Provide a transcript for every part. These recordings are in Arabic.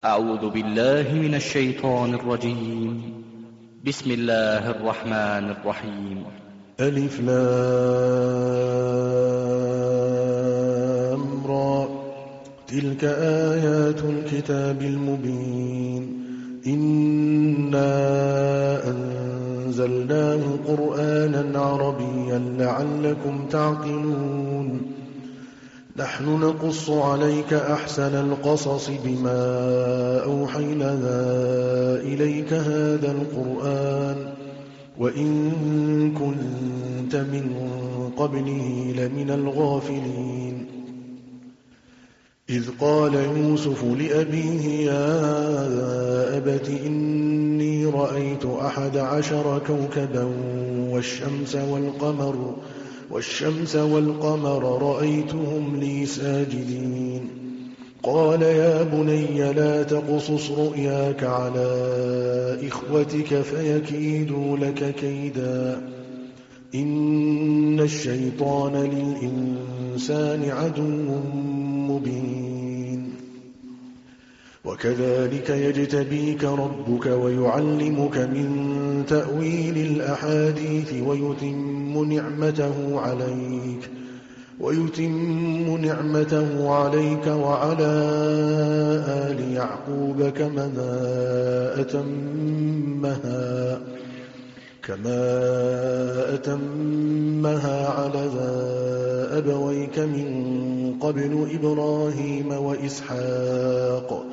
أعوذ بالله من الشيطان الرجيم. بسم الله الرحمن الرحيم. ألف لام را. تلك آيات الكتاب المبين. إنا أنزلناه قرآنا عربيا لعلكم تعقلون. نحن نقص عليك أحسن القصص بما أوحينا إليك هذا القرآن وإن كنت من قبله لمن الغافلين. إذ قال يوسف لأبيه يا أبت إني رأيت 11 كوكبا والشمس والقمر رأيتهم لي ساجدين. قال يا بني لا تقصص رؤياك على إخوتك فيكيدوا لك كيدا إن الشيطان للإنسان عدو مبين. وكذلك يجتبيك ربك ويعلمك من تأويل الأحاديث ويتم نعمته عليك وعلى آل يعقوب كما أتمها على أبويك من قبل إبراهيم وإسحاق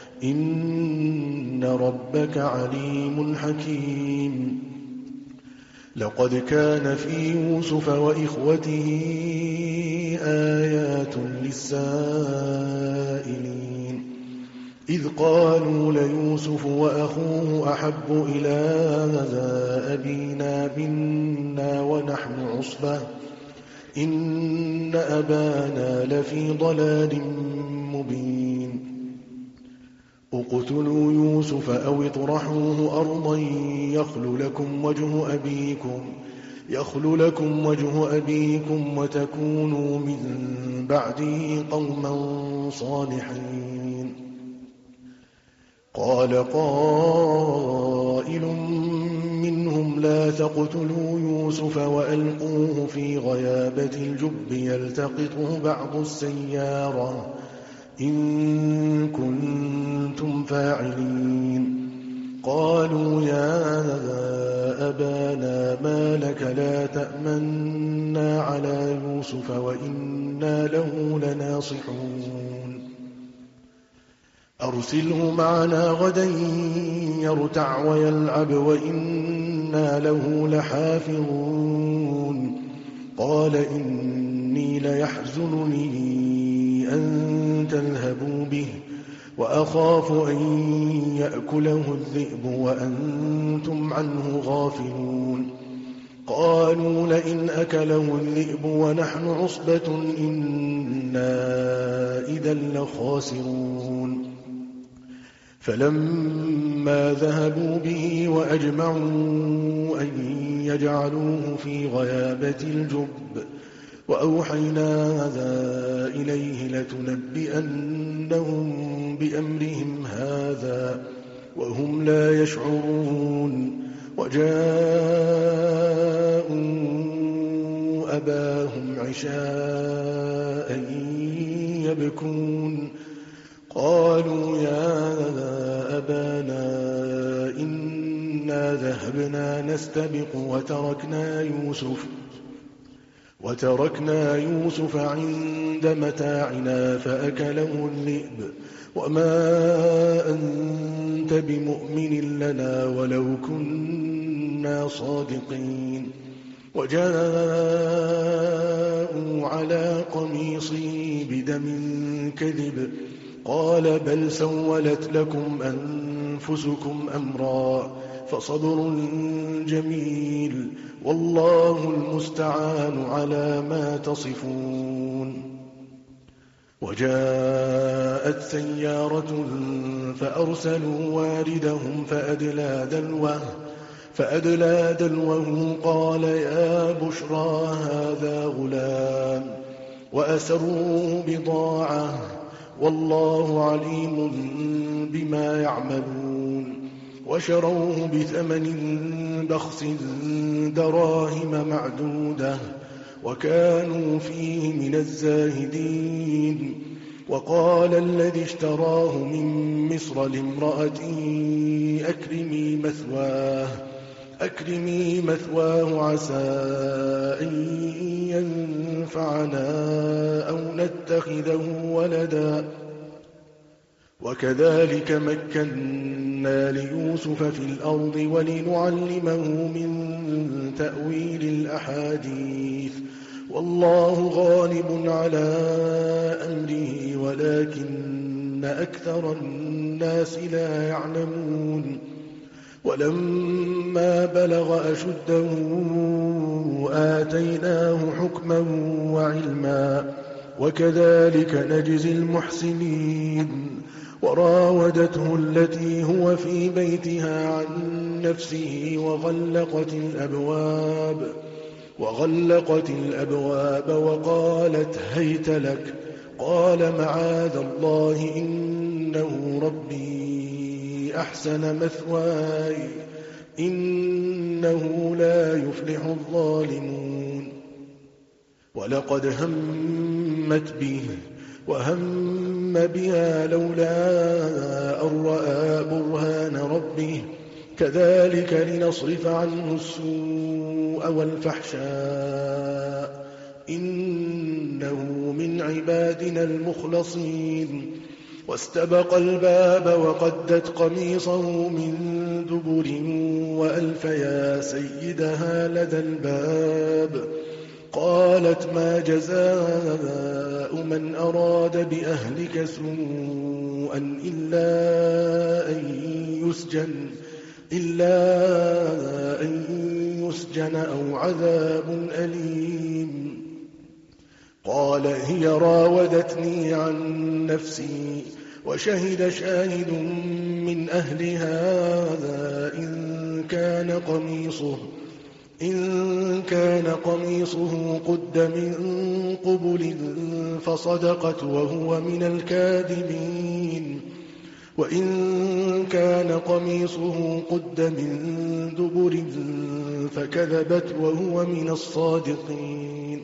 إن ربك عليم حكيم. لقد كان في يوسف وإخوته آيات للسائلين إذ قالوا ليوسف وأخوه أحب إلى أبينا منا ونحن عصبة إن أبانا لفي ضلال مبين. اقتلوا يوسف أو اطرحوه أرضا يخل لكم وجه أبيكم وتكونوا من بعده قوما صالحين. قال قائل منهم لا تقتلوا يوسف وألقوه في غيابة الجب يلتقطه بعض السيارة إن كنتم فاعلين. قالوا يا أبانا ما لك لا تأمنا على يوسف وإنا له لناصحون. أرسله معنا غدا يرتع ويلعب وإنا له لحافظون. قال إني ليحزنني أن تذهبوا به وأخاف أن يأكله الذئب وأنتم عنه غافلون. قالوا لئن أكله الذئب ونحن عصبة إنا إذا لخاسرون. فلما ذهبوا به وأجمعوا أن يجعلوه في غيابة الجب وأوحينا إليه لتنبئنهم بأمرهم هذا وهم لا يشعرون. وجاءوا أباهم عشاء يبكون. قالوا يا أبانا إنا ذهبنا نستبق وتركنا يوسف عند متاعنا فأكله الذئب وما أنت بمؤمن لنا ولو كنا صادقين. وجاءوا على قميصه بدم كذب قال بل سولت لكم أنفسكم أمرا فصبر جميل والله المستعان على ما تصفون. وجاءت سيارة فأرسلوا واردهم فأدلى دلوه قال يا بشرى هذا غلام وأسروه بضاعة والله عليم بما يعملون. وشروه بثمن بخس دراهم معدودة وكانوا فيه من الزاهدين. وقال الذي اشتراه من مصر لامرأته أكرمي مثواه عسى أن ينفعنا أو نتخذه ولدا. وكذلك مكنا ليوسف في الأرض ولنعلمه من تأويل الأحاديث. والله غالب على أمره ولكن أكثر الناس لا يعلمون. ولما بلغ أشده آتيناه حكما وعلما وكذلك نجزي المحسنين. وراودته التي هو في بيتها عن نفسه وغلقت الأبواب وقالت هيت لك. قال معاذ الله إنه ربي أحسن مثواي إنه لا يفلح الظالمون. ولقد همت به وهم بها لولا أن رأى برهان ربه كذلك لنصرف عنه السوء والفحشاء إنه من عبادنا المخلصين. واستبق الباب وقدت قميصه من دبر وألف يا سيدها لدى الباب. قالت ما جزاء من أراد بأهلك سوءا إلا أن يسجن أو عذاب أليم. قال هي راودتني عن نفسي وشهد شاهد من أهلها إن كان قميصه قد من قبل فصدقت وهو من الكاذبين وإن كان قميصه قد من دبر فكذبت وهو من الصادقين.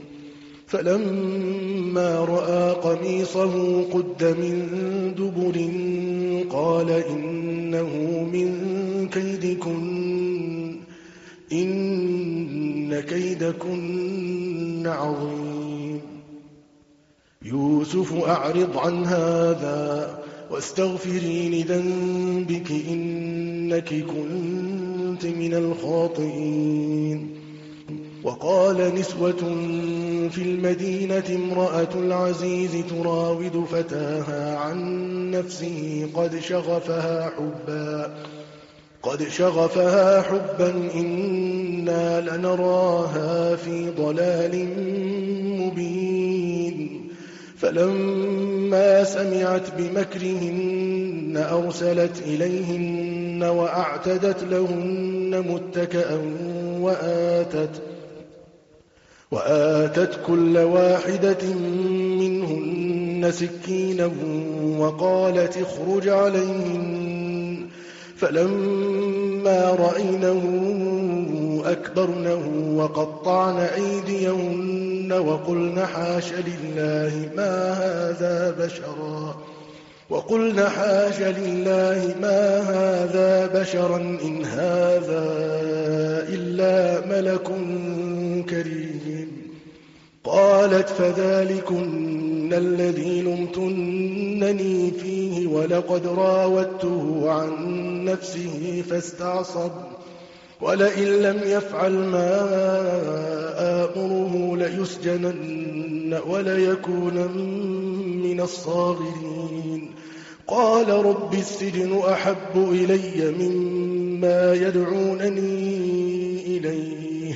فلما رأى قميصه قد من دبر قال إنه من كيدكن إن كيدكن عظيم. يوسف أعرض عن هذا واستغفري لذنبك إنك كنت من الخاطئين. وقال نسوة في المدينة امرأة العزيز تراود فتاها عن نفسه قد شغفها حبا إنا لنراها في ضلال مبين. فلما سمعت بمكرهن أرسلت إليهن وأعتدت لهن متكأ وآتت كل واحدة منهن سكينا وقالت اخرج عليهن. فلما رأينه أكبرنه وقطعن أيديهن وقلن حاش لله ما هذا بشرا إن هذا إلا ملك كريم. قالت فذلكن الذي لمتنني فيه ولقد راودته عن نفسه فاستعصم ولئن لم يفعل ما آمره ليسجنن وليكونن من الصاغرين. قال رب السجن أحب إلي مما يدعونني إليه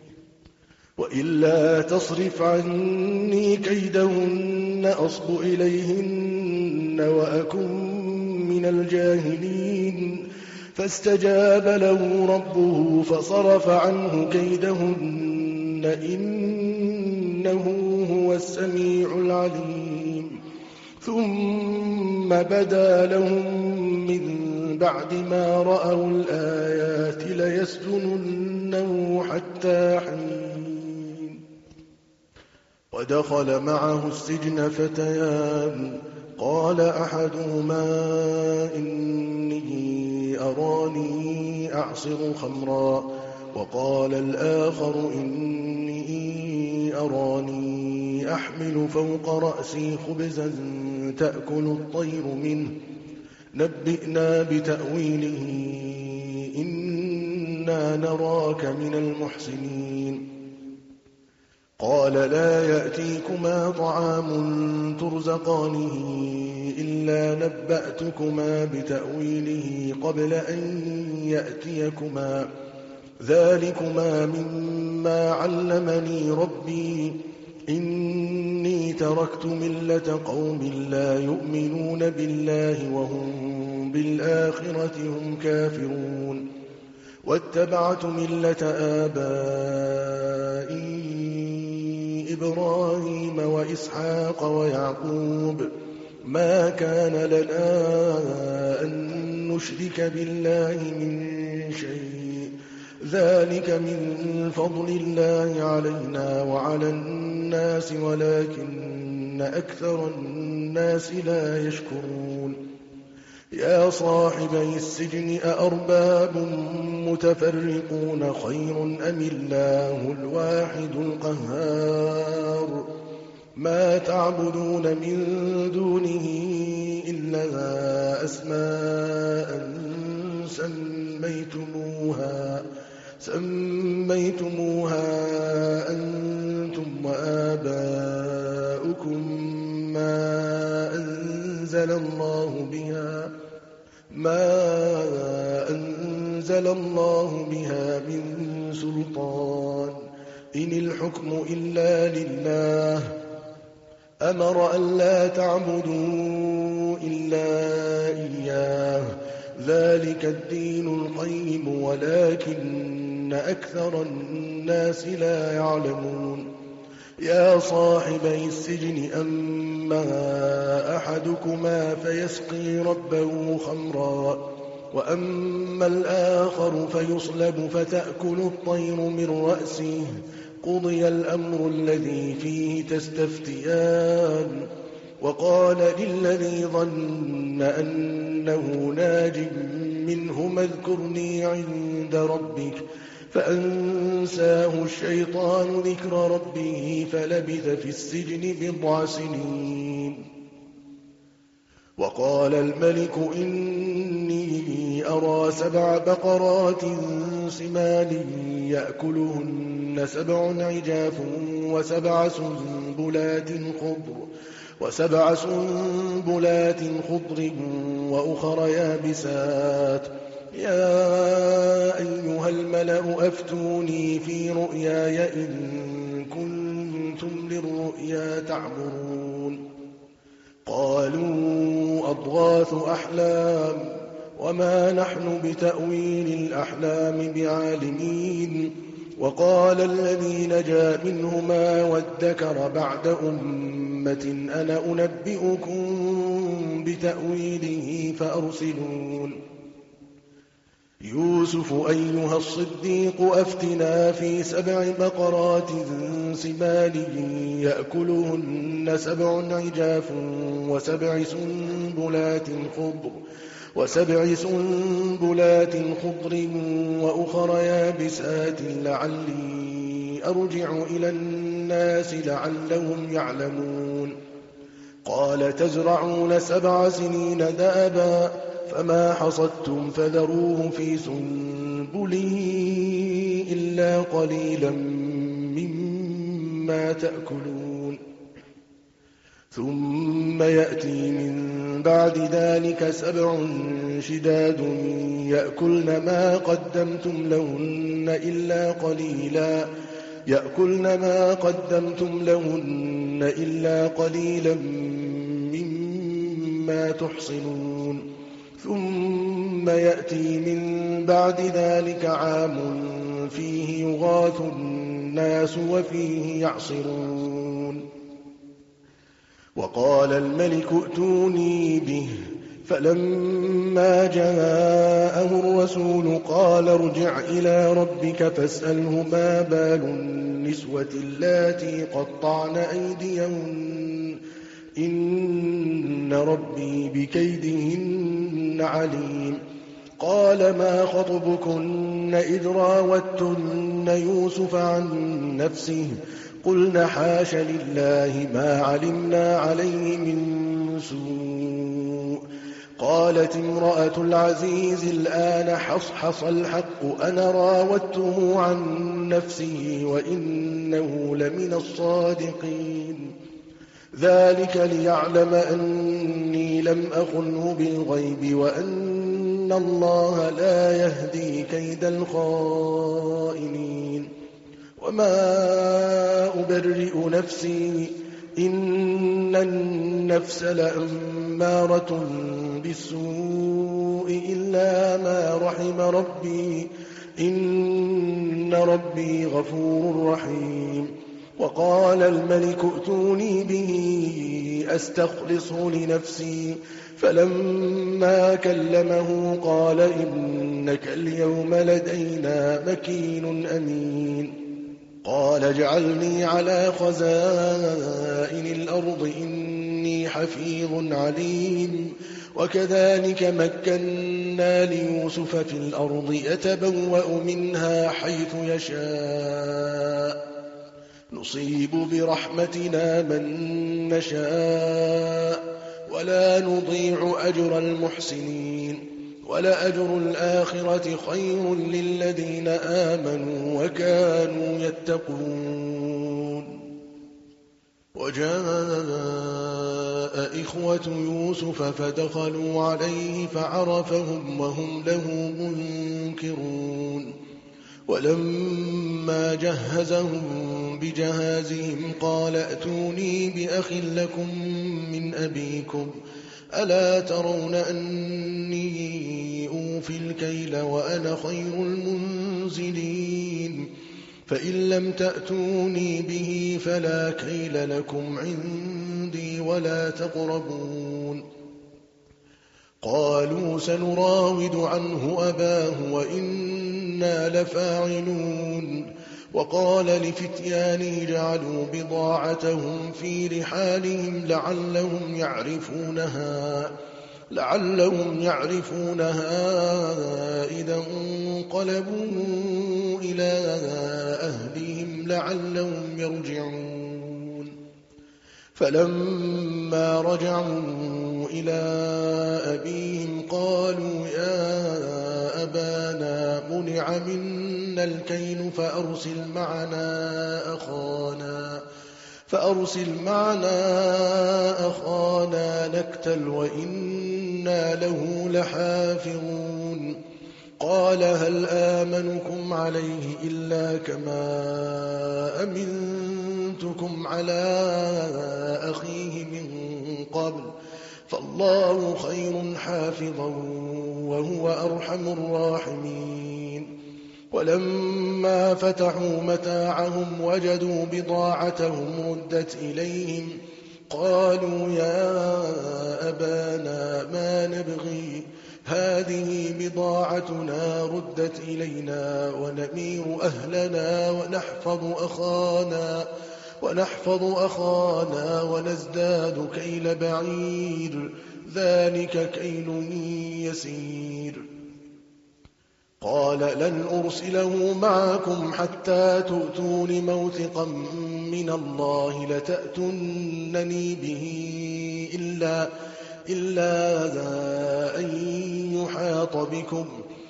وإلا تصرف عني كيدهن أصب إليهن وأكن من الجاهلين. فاستجاب له ربه فصرف عنه كيدهن إنه هو السميع العليم. ثم بدا لهم من بعد ما رأوا الآيات ليسجننه حتى حين. ودخل معه السجن فتيان، قال أحدهما إني أراني أعصر خمرا، وقال الآخر إني أراني أحمل فوق رأسي خبزا تأكل الطير منه، نبئنا بتأويله إنا نراك من المحسنين. قال لا يأتيكما طعام ترزقانه إلا نبأتكما بتأويله قبل أن يأتيكما، ذلكما مما علمني ربي، إني تركت ملة قوم لا يؤمنون بالله وهم بالآخرة هم كافرون، واتبعت ملة آبائي إبراهيم وإسحاق ويعقوب، ما كان لنا أن نشرك بالله من شيء، ذلك من فضل الله علينا وعلى الناس ولكن أكثر الناس لا يشكرون. يا صاحبي السجن أأرباب متفرقون خير أم الله الواحد القهار، ما تعبدون من دونه إلا أسماء سميتموها أنتم وآباؤكم ما أنزل الله بها من سلطان، إن الحكم إلا لله، أمر أن لا تعبدوا إلا إياه، ذلك الدين القيم ولكن أكثر الناس لا يعلمون. يا صاحبي السجن أما أحدكما فيسقي ربه خمرا، وأما الآخر فيصلب فتأكل الطير من رأسه، قضي الأمر الذي فيه تستفتيان. وقال للذي ظن أنه ناج منهما اذكرني عند ربك، فأنساه الشيطان ذكر ربه فلبث في السجن 10 سنين. وقال الملك إني أرى 7 بقرات سمان يأكلهن 7 عجاف وسبع سنبلات خضر وأخر يابسات، يا أيها الملأ أفتوني في رؤياي إن كنتم للرؤيا تعبرون. قالوا أضغاث أحلام وما نحن بتأويل الأحلام بعالمين. وقال الذي نجا منهما وادكر بعد أمة أنا أنبئكم بتأويله فأرسلون. يوسف أيها الصديق أفتنا في 7 بقرات سمان يأكلهن 7 عجاف وسبع سنبلات خضر وأخر يابسات لعلي أرجع إلى الناس لعلهم يعلمون. قال تزرعون 7 سنين دابا فما حصدتم فذروه في سنبله إلا قليلا مما تأكلون. ثم يأتي من بعد ذلك 7 شداد يأكلن ما قدمتم لهن إلا قليلا مما تحصنون. ثم يأتي من بعد ذلك عام فيه يغاث الناس وفيه يعصرون. وقال الملك ائتوني به، فلما جاءه الرسول قال ارجع إلى ربك فاسأله ما بال النسوة اللاتي قطعن أيديهن إن ربي بكيدهن عليم. قال ما خطبكن إذ راوتن يوسف عن نفسه قلن حاش لله ما علمنا عليه من سوء. قالت امرأة العزيز الآن حصحص الحق أنا راودته عن نفسه وإنه لمن الصادقين. ذلك ليعلم أني لم أخنه بالغيب وأن الله لا يهدي كيد الخائنين. وما أبرئ نفسي إن النفس لأمارة بالسوء إلا ما رحم ربي إن ربي غفور رحيم. وقال الملك ائتوني به أستخلصه لنفسي، فلما كلمه قال إنك اليوم لدينا مكين أمين. قال اجعلني على خزائن الأرض إني حفيظ عليم. وكذلك مكنا ليوسف في الأرض يتبوأ منها حيث يشاء نصيب برحمتنا من نشاء ولا نضيع أجر المحسنين. ولأجر الآخرة خير للذين آمنوا وكانوا يتقون. وجاء إخوة يوسف فدخلوا عليه فعرفهم وهم له منكرون. ولما جهزهم بجهازهم قال ائتوني بأخ لكم من أبيكم ألا ترون أني أوفي الكيل وأنا خير المنزلين. فإن لم تأتوني به فلا كيل لكم عندي ولا تقربون. قالوا سنراود عنه أباه وإنا لفاعلون. وقال لفتيانه جعلوا بضاعتهم في رحالهم لعلهم يعرفونها إذا انقلبوا إلى أهلهم لعلهم يرجعون. فلما رجعوا إلى أبيهم قالوا يا أبانا منع منا الكيل فأرسل معنا أخانا نكتل وإنا له لحافظون. قال هل آمنكم عليه إلا كما أمنتكم على أخيه من قبل فالله خير حافظا وهو أرحم الراحمين. ولما فتحوا متاعهم وجدوا بضاعتهم ردت إليهم قالوا يا أبانا ما نبغي هذه بضاعتنا ردت إلينا ونمير أهلنا ونحفظ أخانا ونزداد كيل بعير ذلك كيل يسير. قال لن أرسله معكم حتى تؤتون موثقا من الله لتأتونني به إلا أن يحاط بكم.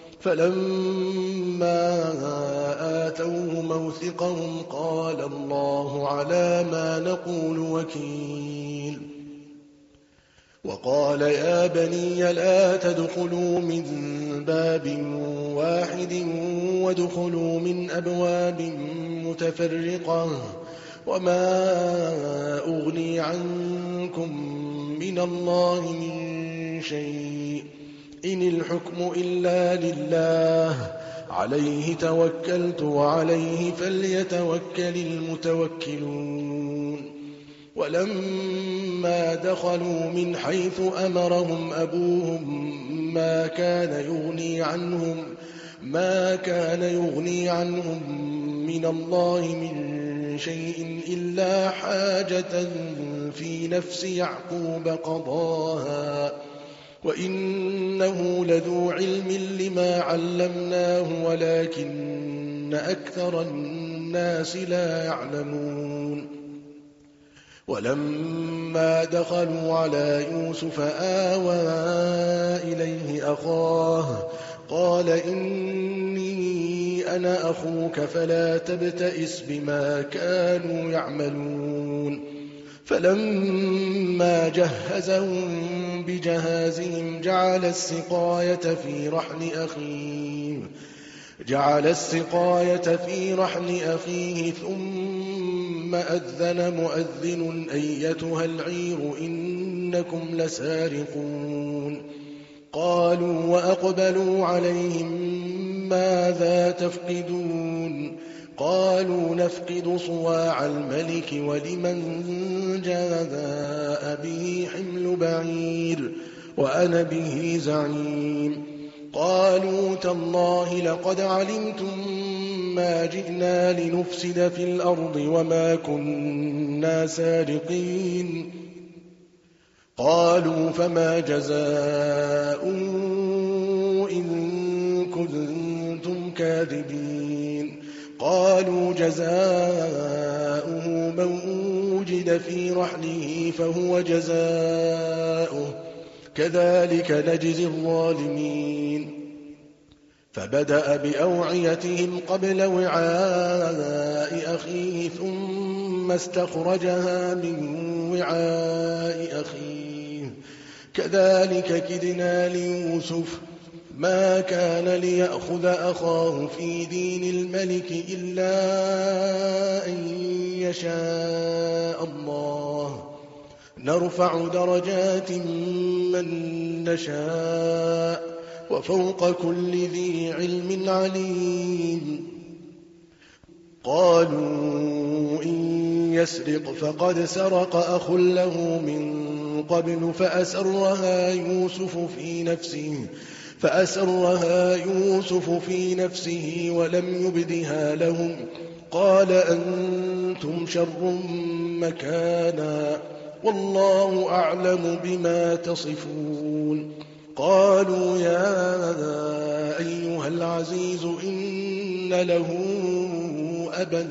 فلما آتوه موثقهم قال الله على ما نقول وكيل. وقال يا بني لا تدخلوا من باب واحد وادخلوا من أبواب متفرقة وما أغني عنكم من الله من شيء إن الحكم إلا لله عليه توكلت وعليه فليتوكل المتوكلون. ولما دخلوا من حيث أمرهم أبوهم ما كان يغني عنهم من الله من شيء إلا حاجة في نفس يعقوب قضاها وإنه لذو علم لما علمناه ولكن أكثر الناس لا يعلمون. ولما دخلوا على يوسف آوى إليه أخاه قال إني أنا أخوك فلا تبتئس بما كانوا يعملون. فلما جهزهم بجهازهم جعل السقاية في رحل أخيه ثم أذن مؤذن أيتها العير إنكم لسارقون. قالوا وأقبلوا عليهم ماذا تفقدون؟ قالوا نفقد صواع الملك ولمن جاء به حمل بعير وأنا به زعيم. قالوا تالله لقد علمتم ما جئنا لنفسد في الأرض وما كنا سارقين. قالوا فما جزاؤه إن كنتم كاذبين؟ قالوا جزاؤه من وجد في رحله فهو جزاؤه كذلك نجزي الظالمين. فبدأ بأوعيتهم قبل وعاء أخيه ثم استخرجها من وعاء أخيه كذلك كدنا ليوسف ما كان ليأخذ أخاه في دين الملك إلا أن يشاء الله نرفع درجات من نشاء وفوق كل ذي علم عليم. قالوا إن يسرق فقد سرق أخ له من قبل فأسرها يوسف في نفسه ولم يبدها لهم. قال أنتم شر مكانا والله أعلم بما تصفون. قالوا يا أيها العزيز إن له أبا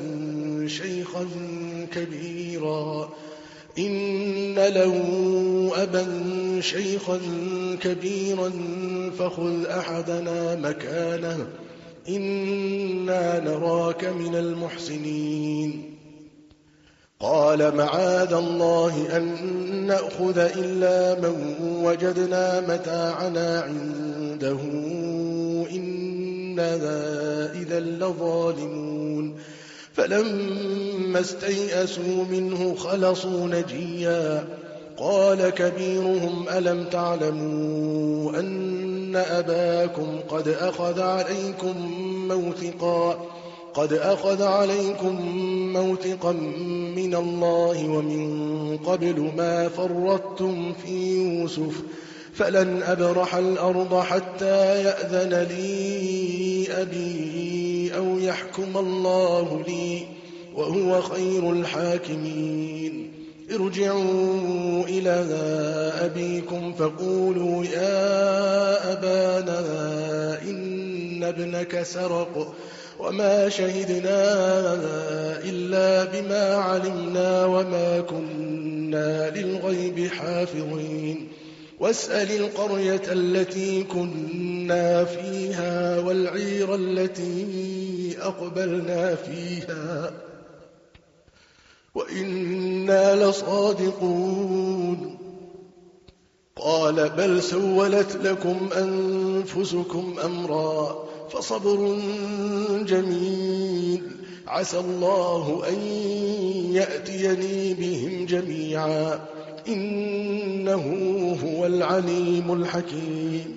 شيخا كبيرا فخذ أحدنا مكانه إنا نراك من المحسنين. قال معاذ الله أن نأخذ إلا من وجدنا متاعنا عنده إنا إذا لظالمون. فلما استيئسوا منه خلصوا نجيا. قال كبيرهم ألم تعلموا أن أباكم قد أخذ عليكم موثقا من الله ومن قبل ما فرطتم في يوسف فلن أبرح الأرض حتى يأذن لي أبي أو يحكم الله لي وهو خير الحاكمين. ارجعوا إلى أبيكم فقولوا يا أبانا إن ابنك سرق وما شهدنا إلا بما علمنا وما كنا للغيب حافظين. واسأل القرية التي كنا فيها والعير التي أقبلنا فيها وإنا لصادقون. قال بل سولت لكم أنفسكم أمرا فصبر جميل عسى الله أن يأتيني بهم جميعا إنه هو العليم الحكيم.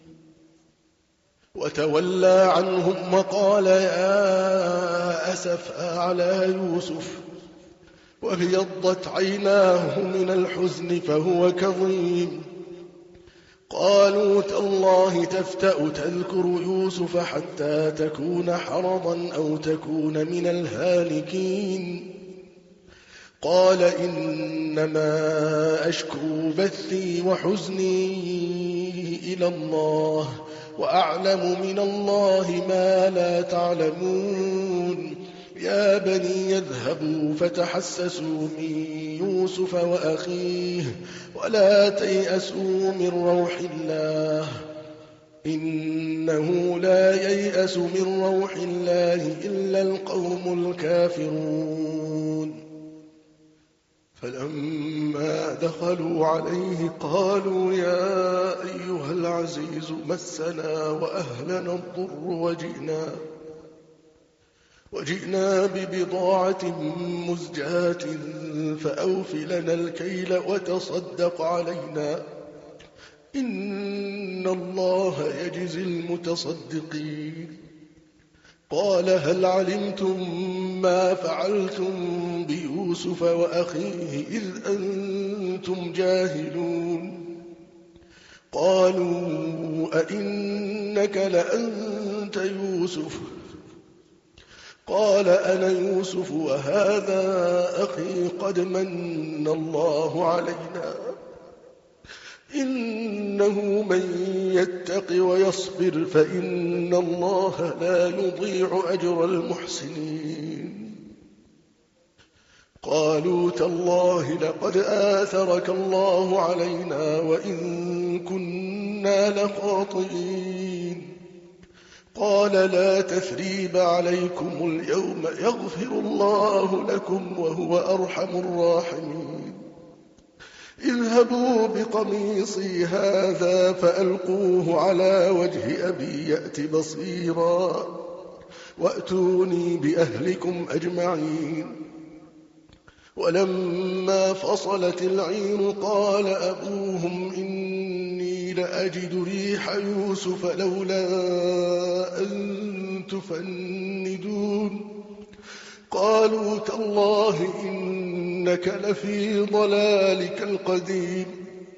وتولى عنهم وقال يا أسفا على يوسف وابيضت عيناه من الحزن فهو كظيم. قالوا تالله تفتأ تذكر يوسف حتى تكون حرضا أو تكون من الهالكين. قال إنما أشكو بثي وحزني إلى الله وأعلم من الله ما لا تعلمون. يا بني يذهبوا فتحسسوا من يوسف وأخيه ولا تيأسوا من روح الله إنه لا ييأس من روح الله إلا القوم الكافرون. فلما دخلوا عليه قالوا يا أيها العزيز مسنا وأهلنا الضر وجئنا ببضاعة مزجاة فأوف لنا الكيل وتصدق علينا إن الله يجزي المتصدقين. قال هل علمتم ما فعلتم بيوسف وأخيه إذ أنتم جاهلون؟ قالوا أئنك لأنت يوسف؟ قال أنا يوسف وهذا أخي قد من الله علينا إنه من يتق ويصبر فإن الله لا يضيع أجر المحسنين. قالوا تالله لقد آثرك الله علينا وإن كنا لخاطئين. قال لا تثريب عليكم اليوم يغفر الله لكم وهو أرحم الراحمين. اذهبوا بقميصي هذا فألقوه على وجه أبي يأت بصيرا وأتوني بأهلكم أجمعين. ولما فصلت العير قال أبوهم إني لأجد ريح يوسف لولا أن تفندون. قالوا تالله إنك لفي ضلالك القديم.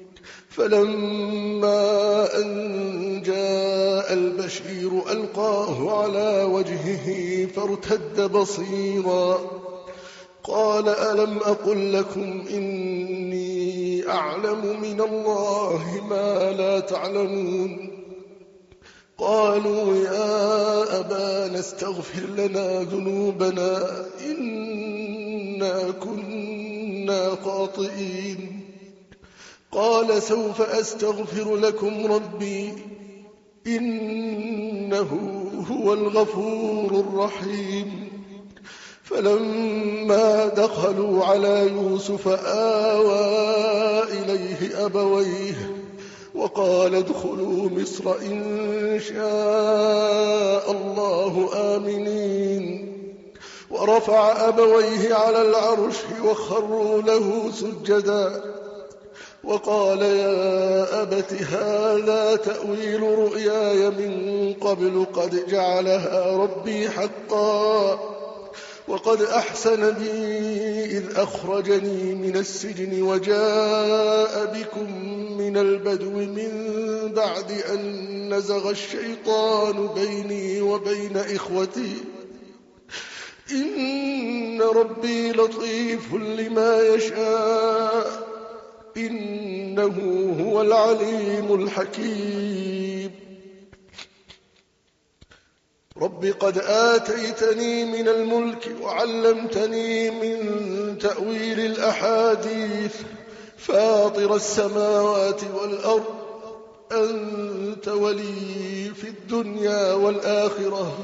فلما أن جاء البشير ألقاه على وجهه فارتد بصيرا قال ألم أقل لكم إني أعلم من الله ما لا تعلمون. قالوا يا أبانا استغفر لنا ذنوبنا إنا كنا خاطئين. قال سوف أستغفر لكم ربي إنه هو الغفور الرحيم. فلما دخلوا على يوسف آوى إليه أبويه وقال ادخلوا مصر إن شاء الله آمنين. ورفع أبويه على العرش وخروا له سجدا وقال يا أبت هذا تأويل رؤياي من قبل قد جعلها ربي حقا وقد أحسن بي إذ أخرجني من السجن وجاء بكم من البدو من بعد أن نزغ الشيطان بيني وبين إخوتي إن ربي لطيف لما يشاء إنه هو العليم الحكيم. رب قد آتيتني من الملك وعلمتني من تأويل الأحاديث فاطر السماوات والأرض أنت ولي في الدنيا والآخرة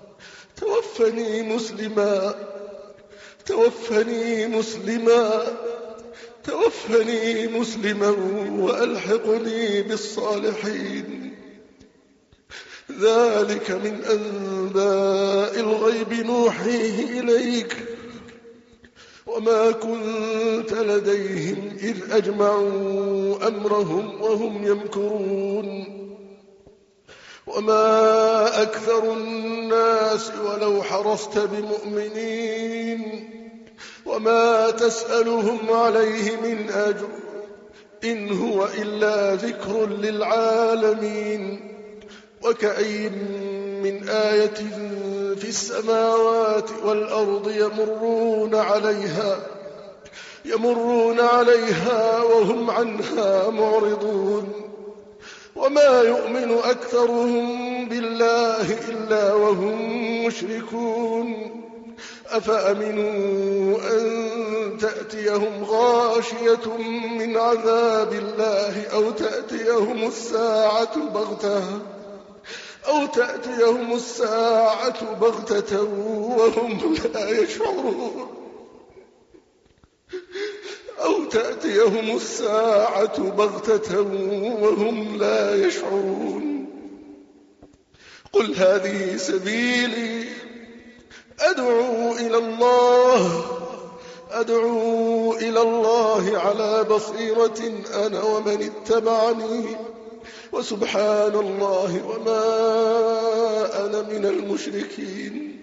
توفني مسلما وألحقني بالصالحين. ذلك من أنباء الغيب نوحيه إليك وما كنت لديهم إذ أجمعوا أمرهم وهم يمكرون. وما أكثر الناس ولو حرصت بمؤمنين وما تسألهم عليه من أجر إن هو إلا ذكر للعالمين. وكأي من آية في السماوات والأرض يمرون عليها وهم عنها معرضون. وما يؤمن أكثرهم بالله إلا وهم مشركون. أفأمنوا أن تأتيهم غاشية من عذاب الله أو تأتيهم الساعة بغتة وهم لا يشعرون. قل هذه سبيلي أدعو إلى الله على بصيرة أنا ومن اتبعني وسبحان الله وما أنا من المشركين.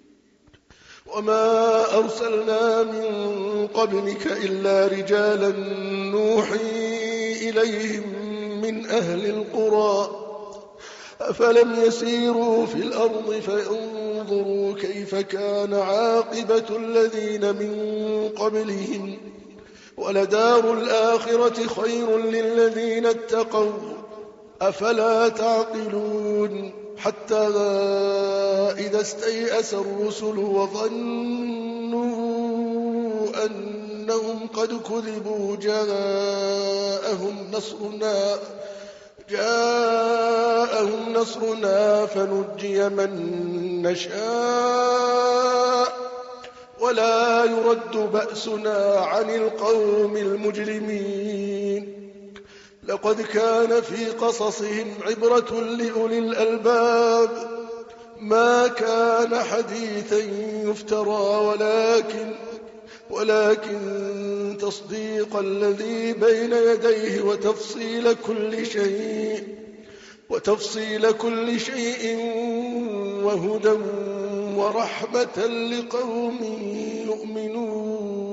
وما أرسلنا من قبلك إلا رجالا نوحي إليهم من أهل القرى أفلم يسيروا في الأرض فينظروا كيف كان عاقبة الذين من قبلهم ولدار الآخرة خير للذين اتقوا أفلا تعقلون. حتى إذا استيأس الرسل وظنوا أنهم قد كذبوا جاءهم نصرنا فنجي من نشاء ولا يرد بأسنا عن القوم المجرمين. لقد كان في قصصهم عبرة لأولي الألباب ما كان حديثا يفترى ولكن تصديق الذي بين يديه وتفصيل كل شيء وهدى ورحمة لقوم يؤمنون.